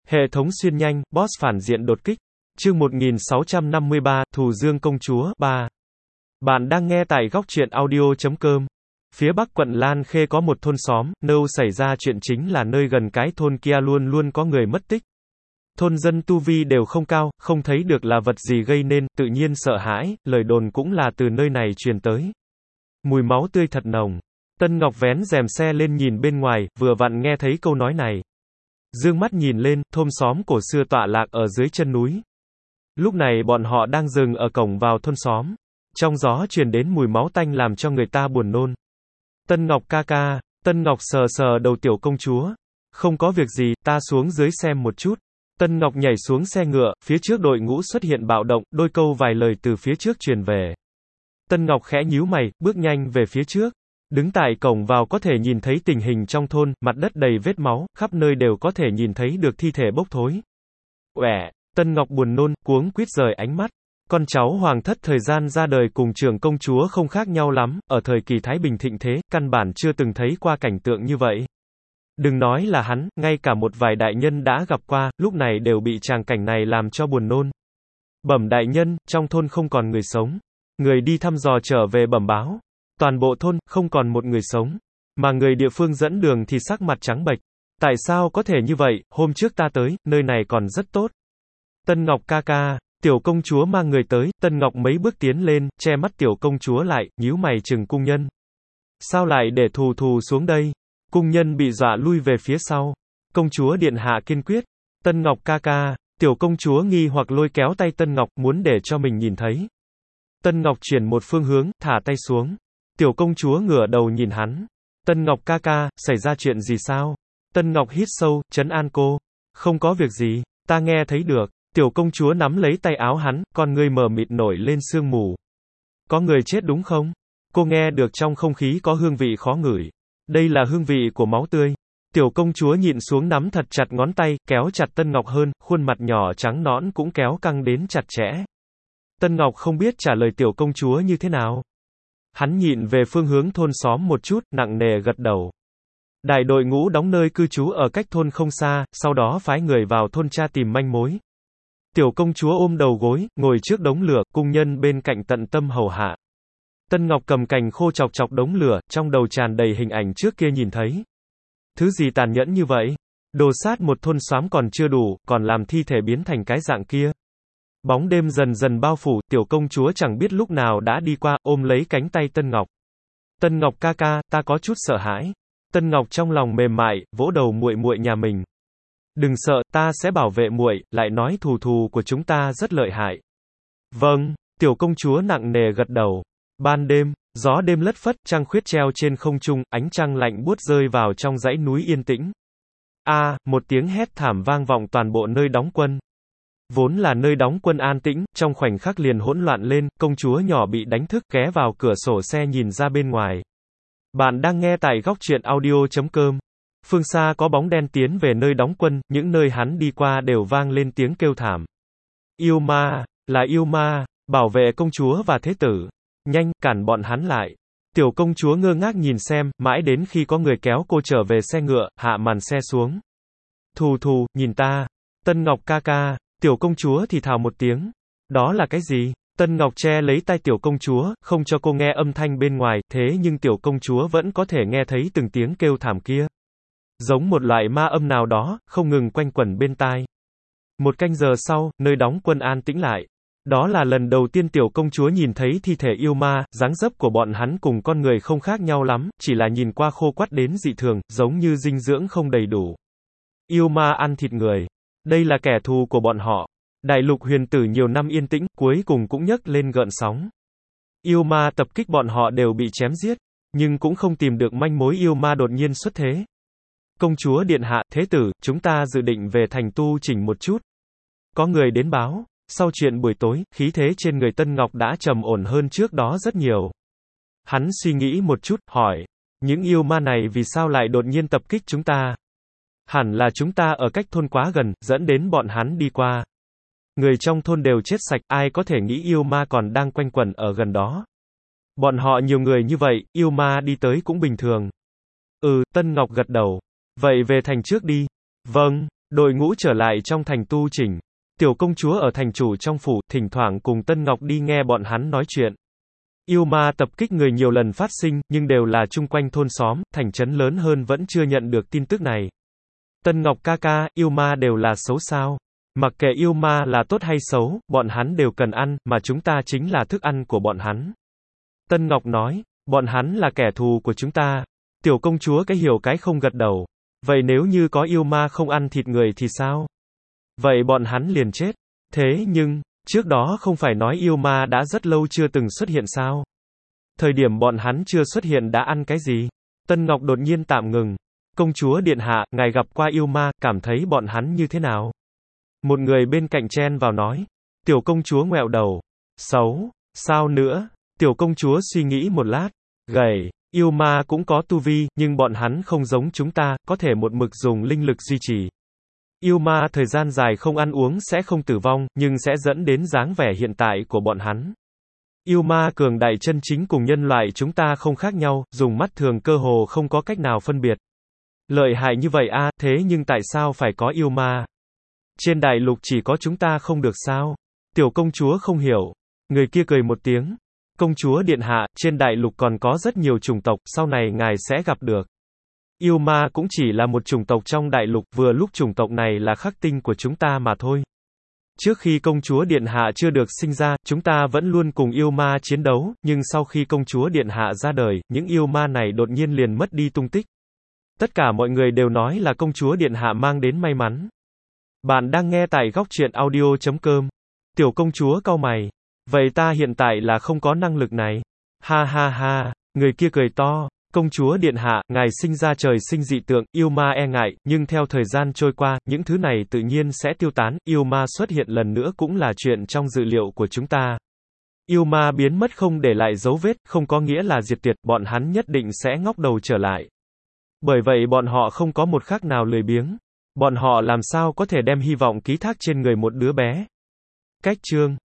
Hệ thống xuyên nhanh, boss phản diện đột kích. Chương 1653, Thù Dương công chúa, 3. Bạn đang nghe tại góc truyện audio.com. Phía bắc quận Lan Khê có một thôn xóm, nơi xảy ra chuyện chính là nơi gần cái thôn kia luôn luôn có người mất tích. Thôn dân tu vi đều không cao, không thấy được là vật gì gây nên, tự nhiên sợ hãi, lời đồn cũng là từ nơi này truyền tới. Mùi máu tươi thật nồng. Tân Ngọc vén rèm xe lên nhìn bên ngoài, vừa vặn nghe thấy câu nói này. Dương mắt nhìn lên, thôn xóm cổ xưa tọa lạc ở dưới chân núi. Lúc này bọn họ đang dừng ở cổng vào thôn xóm. Trong gió truyền đến mùi máu tanh làm cho người ta buồn nôn. Tân Ngọc ca ca, Tân Ngọc sờ sờ đầu tiểu công chúa. Không có việc gì, ta xuống dưới xem một chút. Tân Ngọc nhảy xuống xe ngựa, phía trước đội ngũ xuất hiện bạo động, đôi câu vài lời từ phía trước truyền về. Tân Ngọc khẽ nhíu mày, bước nhanh về phía trước. Đứng tại cổng vào có thể nhìn thấy tình hình trong thôn, mặt đất đầy vết máu, khắp nơi đều có thể nhìn thấy được thi thể bốc thối. Uẻ, Tân Ngọc buồn nôn, cuống quýt rời ánh mắt. Con cháu hoàng thất thời gian ra đời cùng trưởng công chúa không khác nhau lắm, ở thời kỳ Thái Bình thịnh thế, căn bản chưa từng thấy qua cảnh tượng như vậy. Đừng nói là hắn, ngay cả một vài đại nhân đã gặp qua, lúc này đều bị tràng cảnh này làm cho buồn nôn. Bẩm đại nhân, trong thôn không còn người sống. Người đi thăm dò trở về bẩm báo. Toàn bộ thôn, không còn một người sống. Mà người địa phương dẫn đường thì sắc mặt trắng bệch. Tại sao có thể như vậy, hôm trước ta tới, nơi này còn rất tốt. Tân Ngọc ca ca, tiểu công chúa mang người tới, Tân Ngọc mấy bước tiến lên, che mắt tiểu công chúa lại, nhíu mày chừng cung nhân. Sao lại để thù thù xuống đây? Cung nhân bị dọa lui về phía sau. Công chúa điện hạ kiên quyết. Tân Ngọc ca ca, tiểu công chúa nghi hoặc lôi kéo tay Tân Ngọc, muốn để cho mình nhìn thấy. Tân Ngọc chuyển một phương hướng, thả tay xuống. Tiểu công chúa ngửa đầu nhìn hắn. Tân Ngọc ca ca, xảy ra chuyện gì sao? Tân Ngọc hít sâu, trấn an cô. Không có việc gì, ta nghe thấy được. Tiểu công chúa nắm lấy tay áo hắn, con ngươi mờ mịt nổi lên sương mù. Có người chết đúng không? Cô nghe được trong không khí có hương vị khó ngửi. Đây là hương vị của máu tươi. Tiểu công chúa nhịn xuống nắm thật chặt ngón tay, kéo chặt Tân Ngọc hơn, khuôn mặt nhỏ trắng nõn cũng kéo căng đến chặt chẽ. Tân Ngọc không biết trả lời tiểu công chúa như thế nào. Hắn nhìn về phương hướng thôn xóm một chút, nặng nề gật đầu. Đại đội ngũ đóng nơi cư trú ở cách thôn không xa, sau đó phái người vào thôn tra tìm manh mối. Tiểu công chúa ôm đầu gối, ngồi trước đống lửa, cung nhân bên cạnh tận tâm hầu hạ. Tân Ngọc cầm cành khô chọc chọc đống lửa, trong đầu tràn đầy hình ảnh trước kia nhìn thấy. Thứ gì tàn nhẫn như vậy? Đồ sát một thôn xóm còn chưa đủ, còn làm thi thể biến thành cái dạng kia. Bóng đêm dần dần bao phủ, tiểu công chúa chẳng biết lúc nào đã đi qua, ôm lấy cánh tay Tân Ngọc. Tân Ngọc ca ca, ta có chút sợ hãi. Tân Ngọc trong lòng mềm mại, vỗ đầu muội muội nhà mình. Đừng sợ, ta sẽ bảo vệ muội, lại nói thù thù của chúng ta rất lợi hại. Vâng, tiểu công chúa nặng nề gật đầu. Ban đêm, gió đêm lất phất, trăng khuyết treo trên không trung, ánh trăng lạnh buốt rơi vào trong dãy núi yên tĩnh. Một tiếng hét thảm vang vọng toàn bộ nơi đóng quân. Vốn là nơi đóng quân an tĩnh, trong khoảnh khắc liền hỗn loạn lên, công chúa nhỏ bị đánh thức ghé vào cửa sổ xe nhìn ra bên ngoài. Bạn đang nghe tại góc truyện audio.com. Phương xa có bóng đen tiến về nơi đóng quân, những nơi hắn đi qua đều vang lên tiếng kêu thảm. Yêu ma, là yêu ma, bảo vệ công chúa và thế tử. Nhanh, cản bọn hắn lại. Tiểu công chúa ngơ ngác nhìn xem, mãi đến khi có người kéo cô trở về xe ngựa, hạ màn xe xuống. Thù thù, nhìn ta. Tân Ngọc ca ca. Tiểu công chúa thì thào một tiếng. Đó là cái gì? Tân Ngọc che lấy tay tiểu công chúa, không cho cô nghe âm thanh bên ngoài, thế nhưng tiểu công chúa vẫn có thể nghe thấy từng tiếng kêu thảm kia. Giống một loại ma âm nào đó, không ngừng quanh quẩn bên tai. Một canh giờ sau, nơi đóng quân an tĩnh lại. Đó là lần đầu tiên tiểu công chúa nhìn thấy thi thể yêu ma, dáng dấp của bọn hắn cùng con người không khác nhau lắm, chỉ là nhìn qua khô quắt đến dị thường, giống như dinh dưỡng không đầy đủ. Yêu ma ăn thịt người. Đây là kẻ thù của bọn họ. Đại lục huyền tử nhiều năm yên tĩnh, cuối cùng cũng nhấc lên gợn sóng. Yêu ma tập kích bọn họ đều bị chém giết, nhưng cũng không tìm được manh mối yêu ma đột nhiên xuất thế. Công chúa điện hạ, thế tử, chúng ta dự định về thành tu chỉnh một chút. Có người đến báo, sau chuyện buổi tối, khí thế trên người Tân Ngọc đã trầm ổn hơn trước đó rất nhiều. Hắn suy nghĩ một chút, hỏi, những yêu ma này vì sao lại đột nhiên tập kích chúng ta? Hẳn là chúng ta ở cách thôn quá gần, dẫn đến bọn hắn đi qua. Người trong thôn đều chết sạch, ai có thể nghĩ yêu ma còn đang quanh quẩn ở gần đó. Bọn họ nhiều người như vậy, yêu ma đi tới cũng bình thường. Tân Ngọc gật đầu. Vậy về thành trước đi. Vâng, Đội ngũ trở lại trong thành tu chỉnh. Tiểu công chúa ở thành chủ trong phủ, thỉnh thoảng cùng Tân Ngọc đi nghe bọn hắn nói chuyện. Yêu ma tập kích người nhiều lần phát sinh, nhưng đều là chung quanh thôn xóm, thành trấn lớn hơn vẫn chưa nhận được tin tức này. Tân Ngọc ca ca, yêu ma đều là xấu sao? Mặc kệ yêu ma là tốt hay xấu, bọn hắn đều cần ăn, mà chúng ta chính là thức ăn của bọn hắn. Tân Ngọc nói, bọn hắn là kẻ thù của chúng ta. Tiểu công chúa cái hiểu cái không gật đầu. Vậy nếu như có yêu ma không ăn thịt người thì sao? Vậy bọn hắn liền chết. Thế nhưng, trước đó không phải nói yêu ma đã rất lâu chưa từng xuất hiện sao? Thời điểm bọn hắn chưa xuất hiện đã ăn cái gì? Tân Ngọc đột nhiên tạm ngừng. Công chúa điện hạ, ngài gặp qua yêu ma, cảm thấy bọn hắn như thế nào? Một người bên cạnh chen vào nói. Tiểu công chúa ngoẹo đầu. Xấu, sao nữa? Tiểu công chúa suy nghĩ một lát. Gầy, yêu ma cũng có tu vi, nhưng bọn hắn không giống chúng ta, có thể một mực dùng linh lực duy trì. Yêu ma thời gian dài không ăn uống sẽ không tử vong, nhưng sẽ dẫn đến dáng vẻ hiện tại của bọn hắn. Yêu ma cường đại chân chính cùng nhân loại chúng ta không khác nhau, dùng mắt thường cơ hồ không có cách nào phân biệt. Lợi hại như vậy a, thế nhưng tại sao phải có yêu ma? Trên đại lục chỉ có chúng ta không được sao? Tiểu công chúa không hiểu. Người kia cười một tiếng. Công chúa điện hạ, trên đại lục còn có rất nhiều chủng tộc, sau này ngài sẽ gặp được. Yêu ma cũng chỉ là một chủng tộc trong đại lục, vừa lúc chủng tộc này là khắc tinh của chúng ta mà thôi. Trước khi công chúa điện hạ chưa được sinh ra, chúng ta vẫn luôn cùng yêu ma chiến đấu, nhưng sau khi công chúa điện hạ ra đời, những yêu ma này đột nhiên liền mất đi tung tích. Tất cả mọi người đều nói là công chúa điện hạ mang đến may mắn. Bạn đang nghe tại góc truyện audio.com. Tiểu công chúa cau mày. Vậy ta hiện tại là không có năng lực này. Ha ha ha, người kia cười to. Công chúa điện hạ, ngài sinh ra trời sinh dị tượng, yêu ma e ngại, nhưng theo thời gian trôi qua, những thứ này tự nhiên sẽ tiêu tán, yêu ma xuất hiện lần nữa cũng là chuyện trong dự liệu của chúng ta. Yêu ma biến mất không để lại dấu vết, không có nghĩa là diệt tuyệt, bọn hắn nhất định sẽ ngóc đầu trở lại. Bởi vậy bọn họ không có một khắc nào lười biếng. Bọn họ làm sao có thể đem hy vọng ký thác trên người một đứa bé. Cách chương